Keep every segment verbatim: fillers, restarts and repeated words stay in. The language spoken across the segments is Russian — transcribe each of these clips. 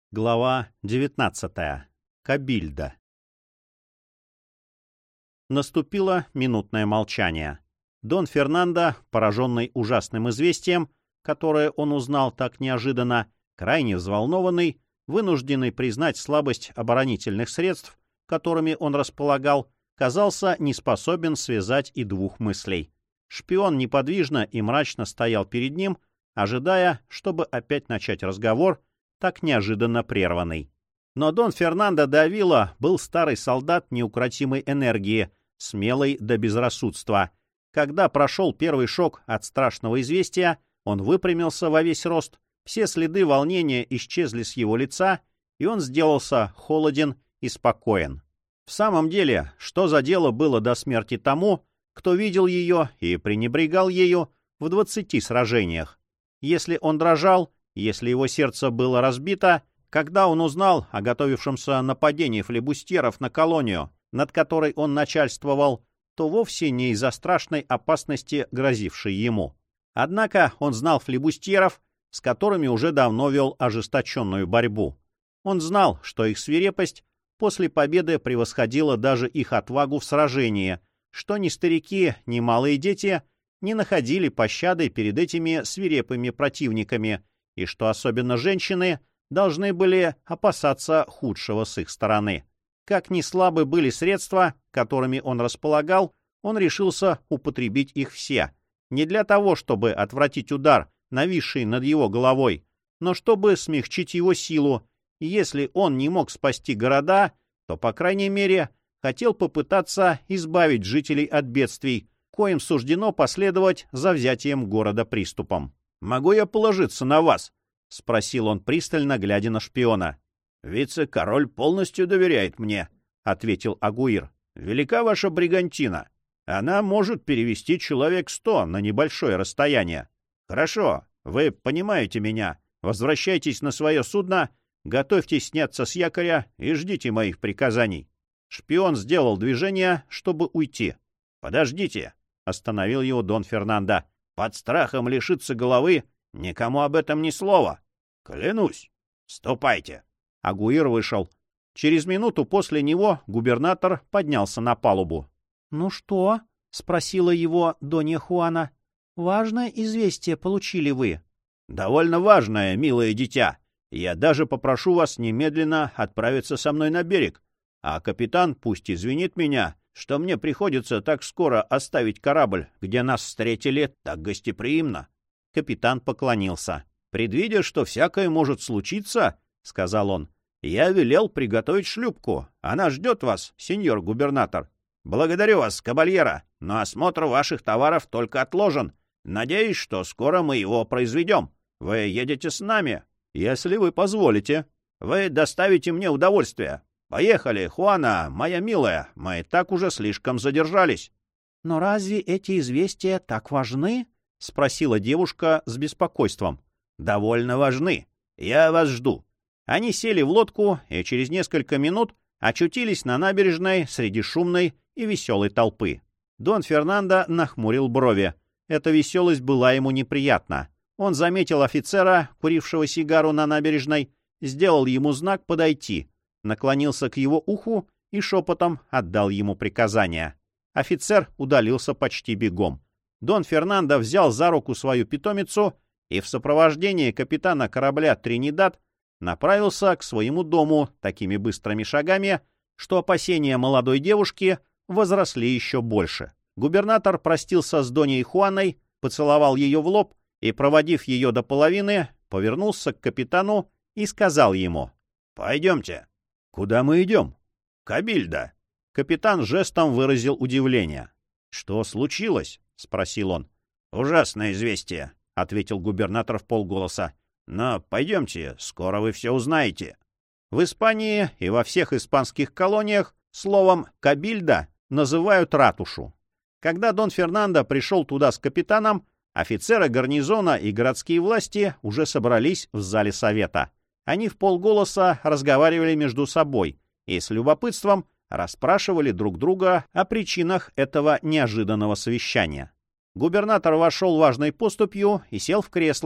Глава девятнадцатая. Кабильда. Наступило минутное молчание. Дон Фернандо, пораженный ужасным известием, которое он узнал так неожиданно, крайне взволнованный, вынужденный признать слабость оборонительных средств, которыми он располагал, казался не способен связать и двух мыслей. Шпион неподвижно и мрачно стоял перед ним, ожидая, чтобы опять начать разговор, так неожиданно прерванный. Но Дон Фернандо де Авила был старый солдат неукротимой энергии, смелый до безрассудства. Когда прошел первый шок от страшного известия, он выпрямился во весь рост, все следы волнения исчезли с его лица, и он сделался холоден и спокоен. В самом деле, что за дело было до смерти тому, кто видел ее и пренебрегал ею в двадцати сражениях? Если он дрожал, если его сердце было разбито, когда он узнал о готовившемся нападении флебустьеров на колонию, над которой он начальствовал, то вовсе не из-за страшной опасности, грозившей ему. Однако он знал флебустьеров, с которыми уже давно вел ожесточенную борьбу. Он знал, что их свирепость после победы превосходила даже их отвагу в сражении, что ни старики, ни малые дети не находили пощады перед этими свирепыми противниками, и что особенно женщины должны были опасаться худшего с их стороны. Как ни слабы были средства, которыми он располагал, он решился употребить их все, не для того, чтобы отвратить удар, нависший над его головой, но чтобы смягчить его силу, и если он не мог спасти города, то, по крайней мере, хотел попытаться избавить жителей от бедствий, коим суждено последовать за взятием города приступом. «Могу я положиться на вас?» — спросил он пристально, глядя на шпиона. «Вице-король полностью доверяет мне», — ответил Агуир. «Велика ваша бригантина. Она может перевести человек сто на небольшое расстояние. Хорошо, вы понимаете меня. Возвращайтесь на свое судно, готовьтесь сняться с якоря и ждите моих приказаний». Шпион сделал движение, чтобы уйти. «Подождите», — остановил его Дон Фернандо. «Под страхом лишиться головы никому об этом ни слова. Клянусь. Ступайте». Агуир вышел. Через минуту после него губернатор поднялся на палубу. — Ну что? — спросила его Донья Хуана. — Важное известие получили вы. — Довольно важное, милое дитя. Я даже попрошу вас немедленно отправиться со мной на берег. А капитан пусть извинит меня, что мне приходится так скоро оставить корабль, где нас встретили так гостеприимно. Капитан поклонился. — Предвидя, что всякое может случиться, — сказал он, — я велел приготовить шлюпку. Она ждет вас, сеньор губернатор. Благодарю вас, кабальера, но осмотр ваших товаров только отложен. Надеюсь, что скоро мы его произведем. Вы едете с нами, если вы позволите. Вы доставите мне удовольствие. Поехали, Хуана, моя милая, мы так уже слишком задержались. — Но разве эти известия так важны? — спросила девушка с беспокойством. — Довольно важны. Я вас жду. Они сели в лодку и через несколько минут очутились на набережной среди шумной и веселой толпы. Дон Фернандо нахмурил брови. Эта веселость была ему неприятна. Он заметил офицера, курившего сигару на набережной, сделал ему знак подойти, наклонился к его уху и шепотом отдал ему приказание. Офицер удалился почти бегом. Дон Фернандо взял за руку свою питомицу и в сопровождении капитана корабля «Тринидад» направился к своему дому такими быстрыми шагами, что опасения молодой девушки возросли еще больше. Губернатор простился с Доньей Хуаной, поцеловал ее в лоб и, проводив ее до половины, повернулся к капитану и сказал ему: «Пойдемте». «Куда мы идем?» «Кабильда». Капитан жестом выразил удивление. «Что случилось?» — спросил он. «Ужасное известие», — ответил губернатор вполголоса. «Но пойдемте, скоро вы все узнаете». В Испании и во всех испанских колониях словом «кабильда» называют ратушу. Когда Дон Фернандо пришел туда с капитаном, офицеры гарнизона и городские власти уже собрались в зале совета. Они вполголоса разговаривали между собой и с любопытством расспрашивали друг друга о причинах этого неожиданного совещания. Губернатор вошел важной поступью и сел в кресло,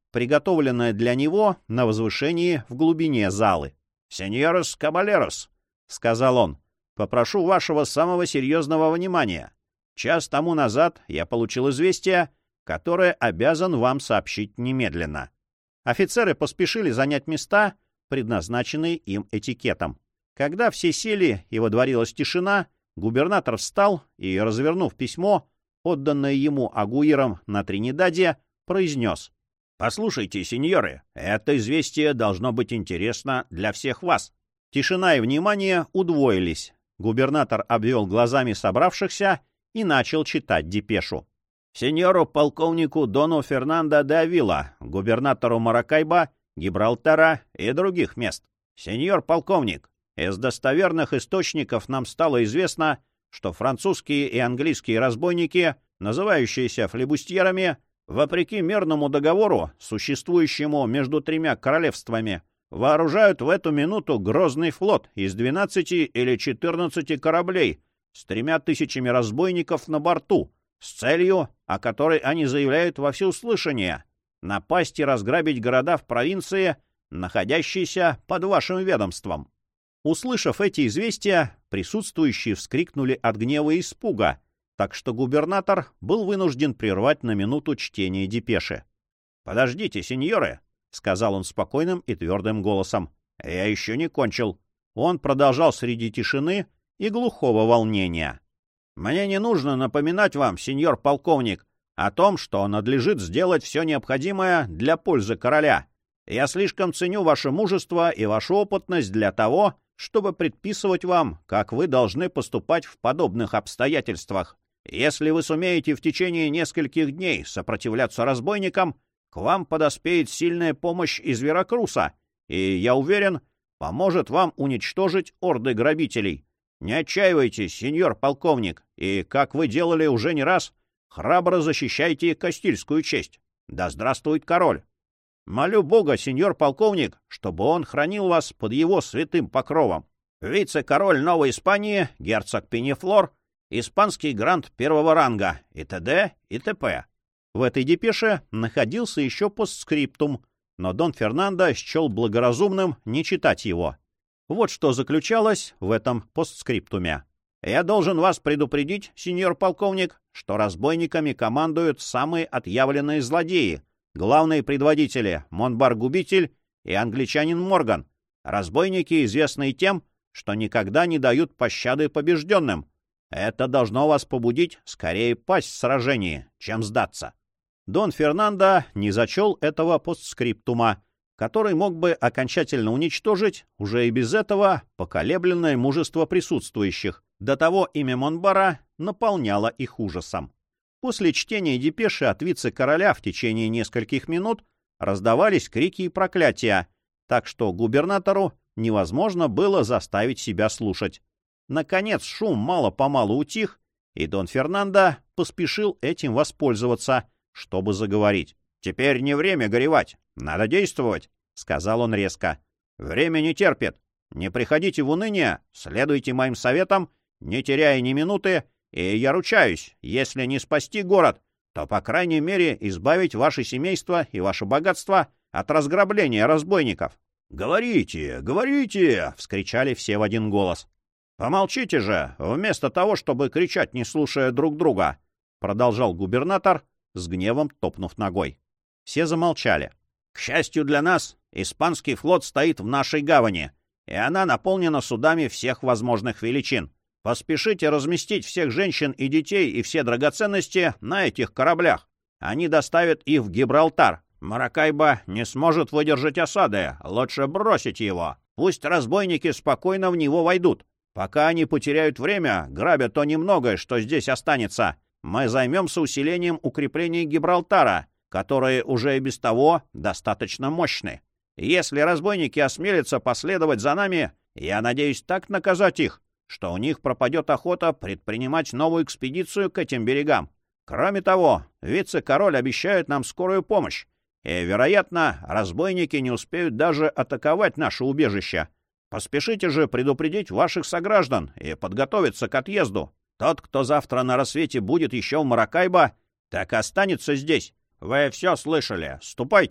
приготовленное для него на возвышении в глубине залы. «Сеньорос кабалерос», — сказал он, — «попрошу вашего самого серьезного внимания. Час тому назад я получил известие, которое обязан вам сообщить немедленно». Офицеры поспешили занять места, предназначенные им этикетом. Когда все сели и водворилась тишина, губернатор встал и, развернув письмо, отданное ему Агуиром на Тринидаде, произнес: «Послушайте, сеньоры, это известие должно быть интересно для всех вас». Тишина и внимание удвоились. Губернатор обвел глазами собравшихся и начал читать депешу. «Сеньору полковнику Дону Фернандо де Авила, губернатору Маракайбо, Гибралтара и других мест. Сеньор полковник, из достоверных источников нам стало известно, что французские и английские разбойники, называющиеся флебустьерами, вопреки мирному договору, существующему между тремя королевствами, вооружают в эту минуту грозный флот из двенадцати или четырнадцати кораблей с тремя тысячами разбойников на борту, с целью, о которой они заявляют во всеуслышание, напасть и разграбить города в провинции, находящиеся под вашим ведомством». Услышав эти известия, присутствующие вскрикнули от гнева и испуга, так что губернатор был вынужден прервать на минуту чтение депеши. «Подождите, сеньоры», — сказал он спокойным и твердым голосом, — «я еще не кончил». Он продолжал среди тишины и глухого волнения. «Мне не нужно напоминать вам, сеньор полковник, о том, что надлежит сделать все необходимое для пользы короля. Я слишком ценю ваше мужество и вашу опытность для того, чтобы предписывать вам, как вы должны поступать в подобных обстоятельствах. Если вы сумеете в течение нескольких дней сопротивляться разбойникам, к вам подоспеет сильная помощь из Веракруса, и, я уверен, поможет вам уничтожить орды грабителей. Не отчаивайтесь, сеньор полковник, и, как вы делали уже не раз, храбро защищайте Кастильскую честь. Да здравствует король! Молю Бога, сеньор полковник, чтобы он хранил вас под его святым покровом. Вице-король Новой Испании, герцог Пенефлор, испанский грант первого ранга, и т.д. и т.п. В этой депеше находился еще постскриптум, но Дон Фернандо счел благоразумным не читать его. Вот что заключалось в этом постскриптуме. «Я должен вас предупредить, сеньор полковник, что разбойниками командуют самые отъявленные злодеи, главные предводители Монбар-губитель и англичанин Морган. Разбойники известны тем, что никогда не дают пощады побежденным. Это должно вас побудить скорее пасть в сражении, чем сдаться». Дон Фернандо не зачел этого постскриптума, который мог бы окончательно уничтожить уже и без этого поколебленное мужество присутствующих. До того имя Монбара наполняло их ужасом. После чтения депеши от вице-короля в течение нескольких минут раздавались крики и проклятия, так что губернатору невозможно было заставить себя слушать. Наконец шум мало-помалу утих, и Дон Фернандо поспешил этим воспользоваться, чтобы заговорить. «Теперь не время горевать, надо действовать», — сказал он резко. «Время не терпит. Не приходите в уныние, следуйте моим советам, не теряя ни минуты, и я ручаюсь, если не спасти город, то, по крайней мере, избавить ваше семейство и ваше богатство от разграбления разбойников». «Говорите, говорите!» — вскричали все в один голос. «Помолчите же, вместо того, чтобы кричать, не слушая друг друга», — продолжал губернатор, с гневом топнув ногой. Все замолчали. «К счастью для нас, испанский флот стоит в нашей гавани, и она наполнена судами всех возможных величин. Поспешите разместить всех женщин и детей и все драгоценности на этих кораблях. Они доставят их в Гибралтар. Маракайбо не сможет выдержать осады, лучше бросить его. Пусть разбойники спокойно в него войдут. Пока они потеряют время, грабя то немногое, что здесь останется, мы займемся усилением укреплений Гибралтара, которые уже и без того достаточно мощны. Если разбойники осмелятся последовать за нами, я надеюсь так наказать их, что у них пропадет охота предпринимать новую экспедицию к этим берегам. Кроме того, вице-король обещает нам скорую помощь, и, вероятно, разбойники не успеют даже атаковать наше убежище. Поспешите же предупредить ваших сограждан и подготовиться к отъезду. Тот, кто завтра на рассвете будет еще в Маракайбо, так и останется здесь. Вы все слышали. Ступайте,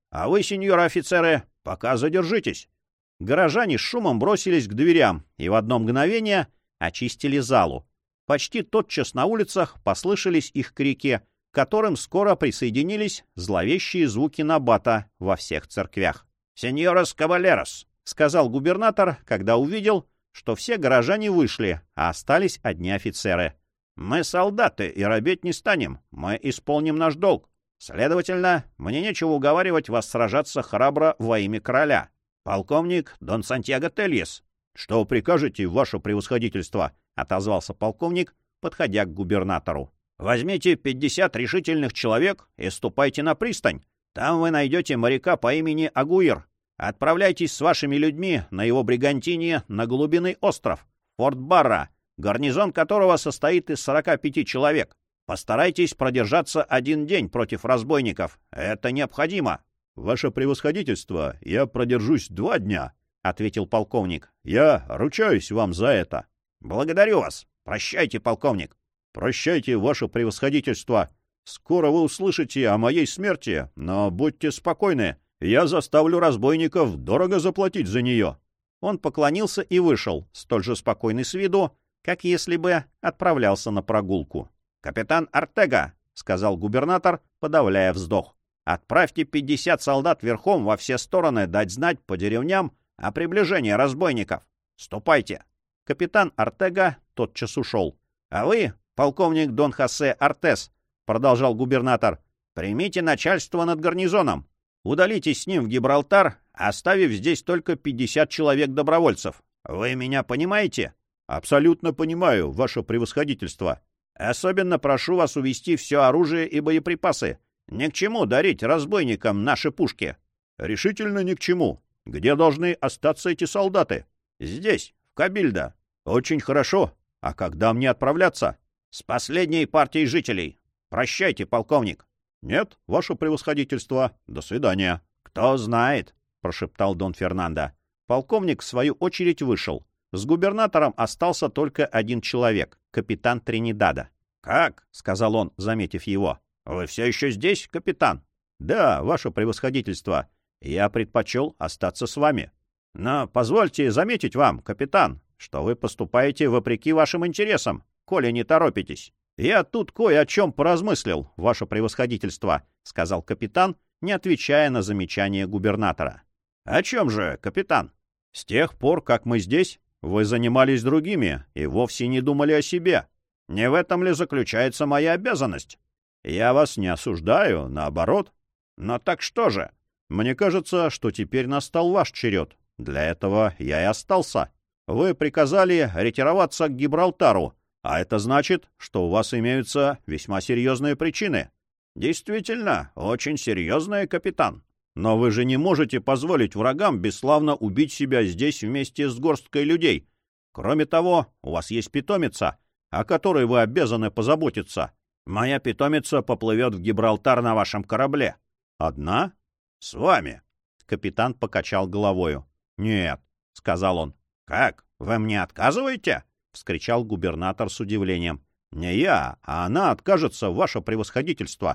А вы, сеньоры офицеры, пока задержитесь». Горожане с шумом бросились к дверям и в одно мгновение очистили залу. Почти тотчас на улицах послышались их крики, к которым скоро присоединились зловещие звуки набата во всех церквях. «Сеньорос кавалерос», — сказал губернатор, когда увидел, что все горожане вышли, а остались одни офицеры. «Мы солдаты и робеть не станем, мы исполним наш долг. Следовательно, мне нечего уговаривать вас сражаться храбро во имя короля. Полковник Дон Сантьяго Тельес». «Что прикажете, ваше превосходительство?» — отозвался полковник, подходя к губернатору. «Возьмите пятьдесят решительных человек и ступайте на пристань. Там вы найдете моряка по имени Агуир. Отправляйтесь с вашими людьми на его бригантине на Голубиный остров, Форт Барра, гарнизон которого состоит из сорока пяти человек. Постарайтесь продержаться один день против разбойников. Это необходимо». «Ваше превосходительство, я продержусь два дня», — ответил полковник. «Я ручаюсь вам за это». «Благодарю вас. Прощайте, полковник». «Прощайте, ваше превосходительство. Скоро вы услышите о моей смерти, но будьте спокойны. Я заставлю разбойников дорого заплатить за нее». Он поклонился и вышел, столь же спокойный с виду, как если бы отправлялся на прогулку. «Капитан Артега», — сказал губернатор, подавляя вздох, — «отправьте пятьдесят солдат верхом во все стороны дать знать по деревням о приближении разбойников. Ступайте». Капитан Артега тотчас ушел. «А вы, полковник Дон Хосе Артес, — продолжал губернатор, — примите начальство над гарнизоном. Удалитесь с ним в Гибралтар, оставив здесь только пятьдесят человек-добровольцев. Вы меня понимаете?» «Абсолютно понимаю, ваше превосходительство. Особенно прошу вас увезти все оружие и боеприпасы. Ни к чему дарить разбойникам наши пушки». «Решительно ни к чему. Где должны остаться эти солдаты?» «Здесь, в Кабильдо». «Очень хорошо. А когда мне отправляться?» «С последней партией жителей. Прощайте, полковник». «Нет, ваше превосходительство. До свидания». «Кто знает», — прошептал Дон Фернандо. Полковник, в свою очередь, вышел. С губернатором остался только один человек — капитан Тринидада. «Как?» — сказал он, заметив его. «Вы все еще здесь, капитан?» «Да, ваше превосходительство. Я предпочел остаться с вами». «Но позвольте заметить вам, капитан, что вы поступаете вопреки вашим интересам, коли не торопитесь». «Я тут кое о чем поразмыслил, ваше превосходительство», — сказал капитан, не отвечая на замечание губернатора. «О чем же, капитан?» «С тех пор, как мы здесь, вы занимались другими и вовсе не думали о себе. Не в этом ли заключается моя обязанность?» «Я вас не осуждаю, наоборот». «Но так что же?» «Мне кажется, что теперь настал ваш черед. Для этого я и остался. Вы приказали ретироваться к Гибралтару, а это значит, что у вас имеются весьма серьезные причины». «Действительно, очень серьезные, капитан. Но вы же не можете позволить врагам бесславно убить себя здесь вместе с горсткой людей. Кроме того, у вас есть питомица, о которой вы обязаны позаботиться. Моя питомица поплывет в Гибралтар на вашем корабле». «Одна?» «С вами». Капитан покачал головою. «Нет», — сказал он. «Как? Вы мне отказываете?» — вскричал губернатор с удивлением. «Не я, а она откажется, ваше превосходительство».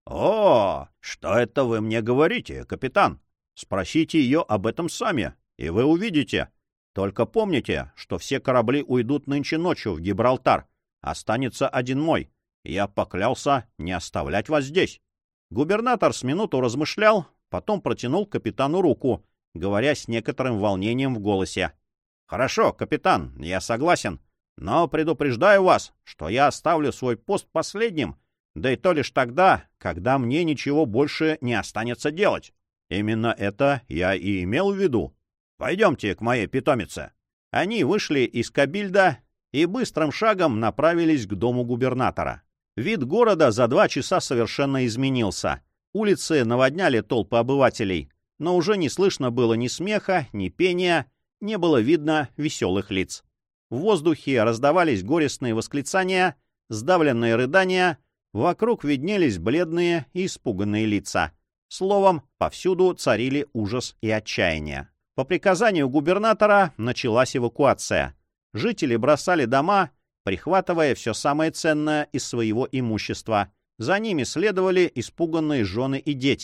«О, что это вы мне говорите, капитан? Спросите ее об этом сами, и вы увидите. Только помните, что все корабли уйдут нынче ночью в Гибралтар. Останется один мой. Я поклялся не оставлять вас здесь». Губернатор с минуту размышлял, потом протянул капитану руку, говоря с некоторым волнением в голосе. «Хорошо, капитан, я согласен, но предупреждаю вас, что я оставлю свой пост последним, да и то лишь тогда, когда мне ничего больше не останется делать. Именно это я и имел в виду. Пойдемте к моей питомице». Они вышли из Кабильдо и быстрым шагом направились к дому губернатора. Вид города за два часа совершенно изменился. Улицы наводняли толпы обывателей, но уже не слышно было ни смеха, ни пения, не было видно веселых лиц. В воздухе раздавались горестные восклицания, сдавленные рыдания, вокруг виднелись бледные и испуганные лица. Словом, повсюду царили ужас и отчаяние. По приказанию губернатора началась эвакуация. Жители бросали дома, прихватывая все самое ценное из своего имущества. За ними следовали испуганные жены и дети.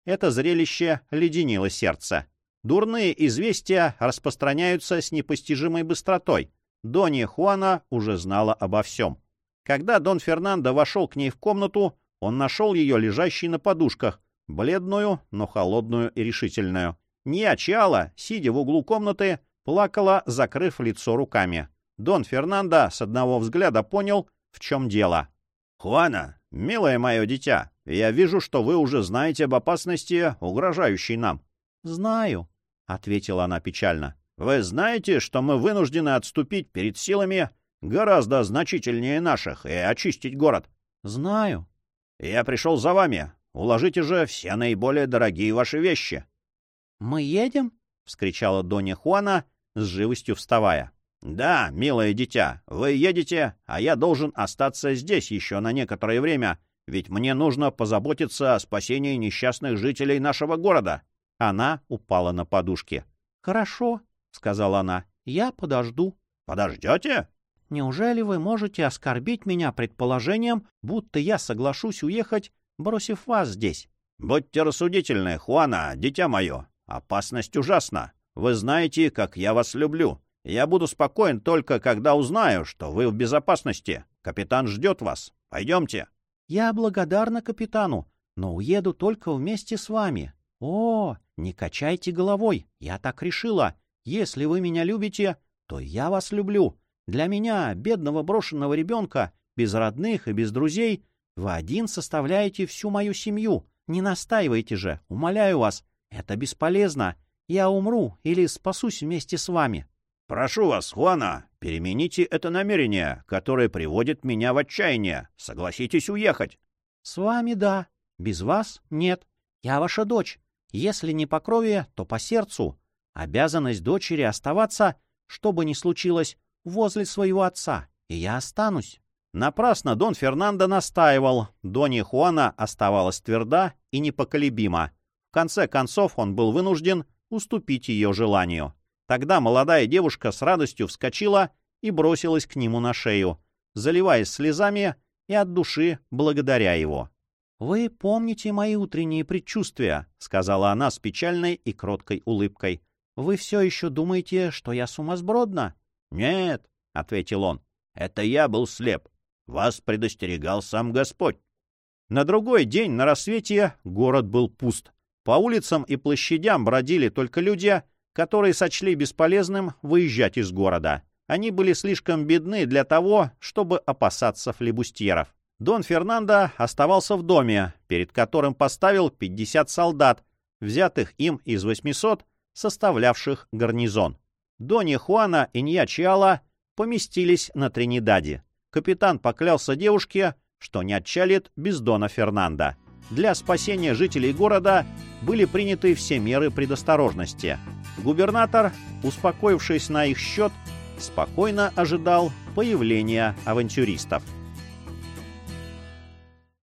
Это зрелище леденило сердце. Дурные известия распространяются с непостижимой быстротой. Донья Хуана уже знала обо всем. Когда Дон Фернандо вошел к ней в комнату, он нашел ее лежащей на подушках, бледную, но холодную и решительную. Нья Чиала, сидя в углу комнаты, плакала, закрыв лицо руками. Дон Фернандо с одного взгляда понял, в чем дело. «Хуана, милое мое дитя, я вижу, что вы уже знаете об опасности, угрожающей нам». «Знаю», — ответила она печально. «Вы знаете, что мы вынуждены отступить перед силами гораздо значительнее наших и очистить город?» «Знаю». «Я пришел за вами. Уложите же все наиболее дорогие ваши вещи». «Мы едем?» — вскричала Донья Хуана, с живостью вставая. «Да, милое дитя, вы едете, а я должен остаться здесь еще на некоторое время, ведь мне нужно позаботиться о спасении несчастных жителей нашего города». Она упала на подушки. «Хорошо», — сказала она, — «я подожду». «Подождете?» «Неужели вы можете оскорбить меня предположением, будто я соглашусь уехать, бросив вас здесь?» «Будьте рассудительны, Хуана, дитя мое. Опасность ужасна. Вы знаете, как я вас люблю. Я буду спокоен только, когда узнаю, что вы в безопасности. Капитан ждет вас. Пойдемте». «Я благодарна капитану, но уеду только вместе с вами». «О, не качайте головой, я так решила. Если вы меня любите, то я вас люблю. Для меня, бедного брошенного ребенка, без родных и без друзей, вы один составляете всю мою семью. Не настаивайте же, умоляю вас. Это бесполезно. Я умру или спасусь вместе с вами». «Прошу вас, Хуана, перемените это намерение, которое приводит меня в отчаяние. Согласитесь уехать». «С вами да, без вас нет. Я ваша дочь. Если не по крови, то по сердцу. Обязанность дочери оставаться, что бы ни случилось, возле своего отца, и я останусь». Напрасно Дон Фернандо настаивал. Донья Хуана оставалась тверда и непоколебима. В конце концов он был вынужден уступить ее желанию. Тогда молодая девушка с радостью вскочила и бросилась к нему на шею, заливаясь слезами и от души благодаря его. «Вы помните мои утренние предчувствия», — сказала она с печальной и кроткой улыбкой. «Вы все еще думаете, что я сумасбродна?» «Нет», — ответил он, — «это я был слеп. Вас предостерегал сам Господь». На другой день на рассвете город был пуст. По улицам и площадям бродили только люди, которые сочли бесполезным выезжать из города. Они были слишком бедны для того, чтобы опасаться флебустьеров. Дон Фернандо оставался в доме, перед которым поставил пятьдесят солдат, взятых им из восьмисот, составлявших гарнизон. Донья Хуана и Нья Чиала поместились на Тринидаде. Капитан поклялся девушке, что не отчалит без Дона Фернандо. Для спасения жителей города были приняты все меры предосторожности. Губернатор, успокоившись на их счет, спокойно ожидал появления авантюристов.